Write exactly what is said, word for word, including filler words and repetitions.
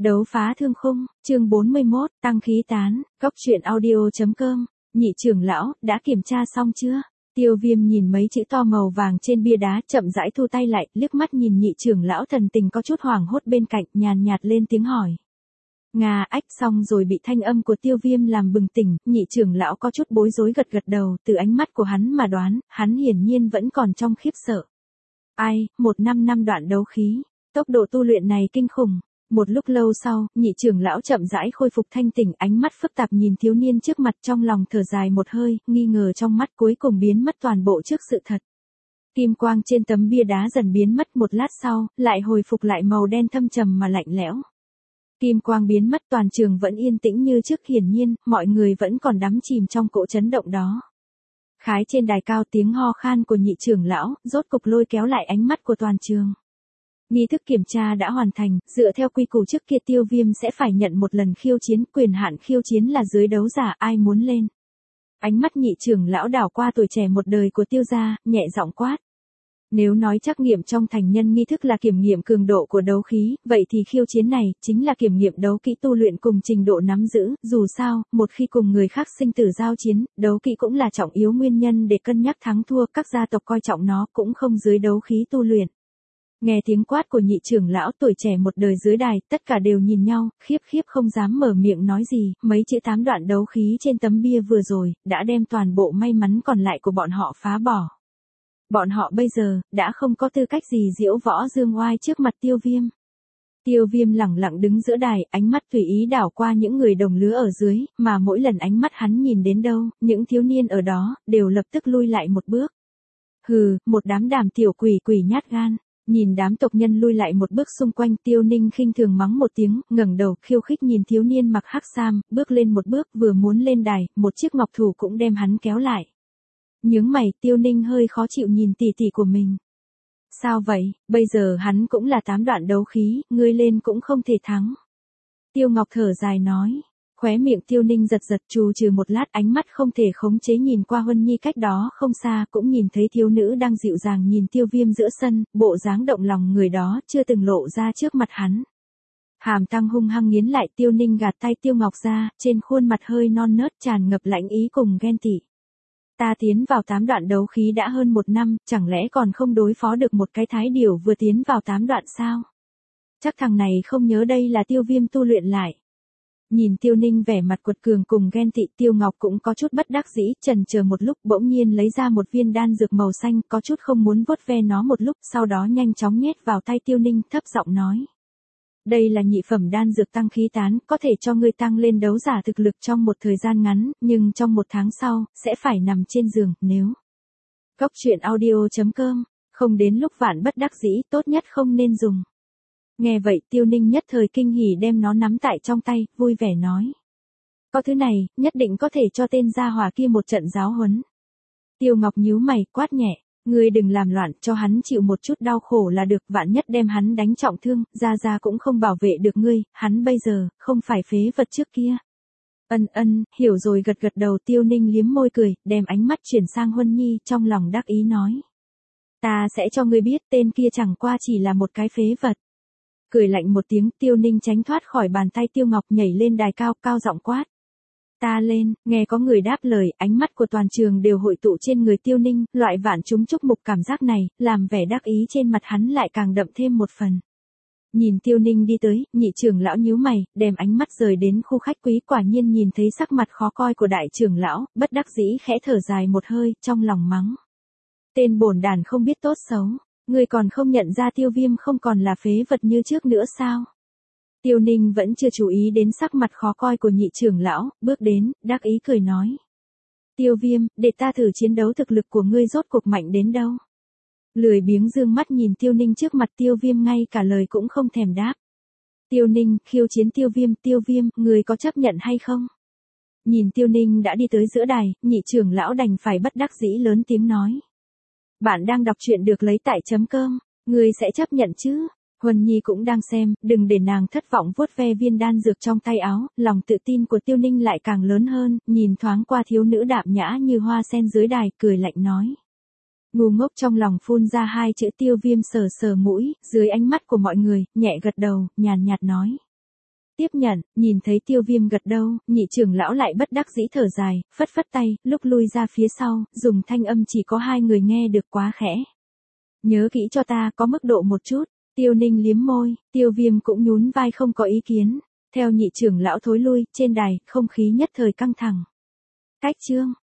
Đấu phá thương khung, chương bốn mươi mốt, tăng khí tán, góc truyện audio.com, nhị trưởng lão, đã kiểm tra xong chưa? Tiêu Viêm nhìn mấy chữ to màu vàng trên bia đá, chậm rãi thu tay lại, liếc mắt nhìn nhị trưởng lão thần tình có chút hoảng hốt bên cạnh, nhàn nhạt lên tiếng hỏi. Ngà ách xong rồi bị thanh âm của Tiêu Viêm làm bừng tỉnh, nhị trưởng lão có chút bối rối gật gật đầu, từ ánh mắt của hắn mà đoán, hắn hiển nhiên vẫn còn trong khiếp sợ. Ai, một năm năm đoạn đấu khí, tốc độ tu luyện này kinh khủng. Một lúc lâu sau, nhị trưởng lão chậm rãi khôi phục thanh tỉnh, ánh mắt phức tạp nhìn thiếu niên trước mặt, trong lòng thở dài một hơi, nghi ngờ trong mắt cuối cùng biến mất toàn bộ trước sự thật. Kim quang trên tấm bia đá dần biến mất, một lát sau, lại hồi phục lại màu đen thâm trầm mà lạnh lẽo. Kim quang biến mất, toàn trường vẫn yên tĩnh như trước, hiển nhiên, mọi người vẫn còn đắm chìm trong cỗ chấn động đó. Khái trên đài cao, tiếng ho khan của nhị trưởng lão, rốt cục lôi kéo lại ánh mắt của toàn trường. Nghi thức kiểm tra đã hoàn thành, dựa theo quy củ trước kia Tiêu Viêm sẽ phải nhận một lần khiêu chiến, quyền hạn khiêu chiến là dưới đấu giả, ai muốn lên. Ánh mắt nhị trưởng lão đảo qua tuổi trẻ một đời của Tiêu gia, nhẹ giọng quát. Nếu nói trắc nghiệm trong thành nhân nghi thức là kiểm nghiệm cường độ của đấu khí, vậy thì khiêu chiến này, chính là kiểm nghiệm đấu kỹ tu luyện cùng trình độ nắm giữ, dù sao, một khi cùng người khác sinh tử giao chiến, đấu kỹ cũng là trọng yếu nguyên nhân để cân nhắc thắng thua, các gia tộc coi trọng nó cũng không dưới đấu khí tu luyện. Nghe tiếng quát của nhị trưởng lão, tuổi trẻ một đời dưới đài, tất cả đều nhìn nhau, khiếp khiếp không dám mở miệng nói gì, mấy chữ tám đoạn đấu khí trên tấm bia vừa rồi, đã đem toàn bộ may mắn còn lại của bọn họ phá bỏ. Bọn họ bây giờ, đã không có tư cách gì diễu võ dương oai trước mặt Tiêu Viêm. Tiêu Viêm lẳng lặng đứng giữa đài, ánh mắt tùy ý đảo qua những người đồng lứa ở dưới, mà mỗi lần ánh mắt hắn nhìn đến đâu, những thiếu niên ở đó, đều lập tức lui lại một bước. Hừ, một đám đàm tiểu quỷ quỷ nhát gan. Nhìn đám tộc nhân lui lại một bước xung quanh, Tiêu Ninh khinh thường mắng một tiếng, ngẩng đầu khiêu khích nhìn thiếu niên mặc hắc sam, bước lên một bước, vừa muốn lên đài, một chiếc ngọc thủ cũng đem hắn kéo lại. Nhướng mày, Tiêu Ninh hơi khó chịu nhìn tỷ tỷ của mình. Sao vậy, bây giờ hắn cũng là tám đoạn đấu khí, ngươi lên cũng không thể thắng. Tiêu Ngọc thở dài nói. Khóe miệng Tiêu Ninh giật giật, trù trừ một lát, ánh mắt không thể khống chế nhìn qua Huân Nhi cách đó không xa, cũng nhìn thấy thiếu nữ đang dịu dàng nhìn Tiêu Viêm giữa sân, bộ dáng động lòng người đó chưa từng lộ ra trước mặt hắn. Hàm răng hung hăng nghiến lại, Tiêu Ninh gạt tay Tiêu Ngọc ra, trên khuôn mặt hơi non nớt tràn ngập lãnh ý cùng ghen tị. Ta tiến vào tám đoạn đấu khí đã hơn một năm, chẳng lẽ còn không đối phó được một cái thái điểu vừa tiến vào tám đoạn sao? Chắc thằng này không nhớ đây là Tiêu Viêm tu luyện lại. Nhìn Tiêu Ninh vẻ mặt quật cường cùng ghen tị, Tiêu Ngọc cũng có chút bất đắc dĩ, chần chờ một lúc, bỗng nhiên lấy ra một viên đan dược màu xanh, có chút không muốn vuốt ve nó một lúc, sau đó nhanh chóng nhét vào tay Tiêu Ninh, thấp giọng nói. Đây là nhị phẩm đan dược tăng khí tán, có thể cho ngươi tăng lên đấu giả thực lực trong một thời gian ngắn, nhưng trong một tháng sau, sẽ phải nằm trên giường, nếu. Góc truyện audio.com, không đến lúc vạn bất đắc dĩ, tốt nhất không nên dùng. Nghe vậy, Tiêu Ninh nhất thời kinh hỉ đem nó nắm tại trong tay, vui vẻ nói. Có thứ này, nhất định có thể cho tên gia hỏa kia một trận giáo huấn. Tiêu Ngọc nhíu mày, quát nhẹ, ngươi đừng làm loạn, cho hắn chịu một chút đau khổ là được, vạn nhất đem hắn đánh trọng thương, gia gia cũng không bảo vệ được ngươi, hắn bây giờ, không phải phế vật trước kia. Ân ân, hiểu rồi, gật gật đầu. Tiêu Ninh liếm môi cười, đem ánh mắt chuyển sang Huân Nhi, trong lòng đắc ý nói. Ta sẽ cho ngươi biết, tên kia chẳng qua chỉ là một cái phế vật. Cười lạnh một tiếng, Tiêu Ninh tránh thoát khỏi bàn tay Tiêu Ngọc, nhảy lên đài cao, cao giọng quát. Ta lên, nghe có người đáp lời, ánh mắt của toàn trường đều hội tụ trên người Tiêu Ninh, loại vạn chúng chúc mục cảm giác này, làm vẻ đắc ý trên mặt hắn lại càng đậm thêm một phần. Nhìn Tiêu Ninh đi tới, nhị trưởng lão nhíu mày, đem ánh mắt rời đến khu khách quý, quả nhiên nhìn thấy sắc mặt khó coi của đại trưởng lão, bất đắc dĩ khẽ thở dài một hơi, trong lòng mắng. Tên bổn đàn không biết tốt xấu. Ngươi còn không nhận ra Tiêu Viêm không còn là phế vật như trước nữa sao? Tiêu Ninh vẫn chưa chú ý đến sắc mặt khó coi của nhị trưởng lão, bước đến, đắc ý cười nói. Tiêu Viêm, để ta thử chiến đấu thực lực của ngươi rốt cuộc mạnh đến đâu. Lười biếng dương mắt nhìn Tiêu Ninh trước mặt, Tiêu Viêm ngay cả lời cũng không thèm đáp. Tiêu Ninh, khiêu chiến Tiêu Viêm, Tiêu Viêm, ngươi có chấp nhận hay không? Nhìn Tiêu Ninh đã đi tới giữa đài, nhị trưởng lão đành phải bất đắc dĩ lớn tiếng nói. Bạn đang đọc truyện được lấy tại chấm com, ngươi sẽ chấp nhận chứ? Huân Nhi cũng đang xem, đừng để nàng thất vọng, vuốt ve viên đan dược trong tay áo, lòng tự tin của Tiêu Ninh lại càng lớn hơn, nhìn thoáng qua thiếu nữ đạm nhã như hoa sen dưới đài, cười lạnh nói. Ngu ngốc trong lòng phun ra hai chữ. Tiêu Viêm sờ sờ mũi, dưới ánh mắt của mọi người, nhẹ gật đầu, nhàn nhạt nói. tiếp nhận, nhìn thấy Tiêu Viêm gật đầu, nhị trưởng lão lại bất đắc dĩ thở dài, phất phất tay, lúc lui ra phía sau, dùng thanh âm chỉ có hai người nghe được quá khẽ. Nhớ kỹ cho ta, có mức độ một chút. Tiêu Ninh liếm môi, Tiêu Viêm cũng nhún vai không có ý kiến. Theo nhị trưởng lão thối lui, trên đài, không khí nhất thời căng thẳng. Cách chương.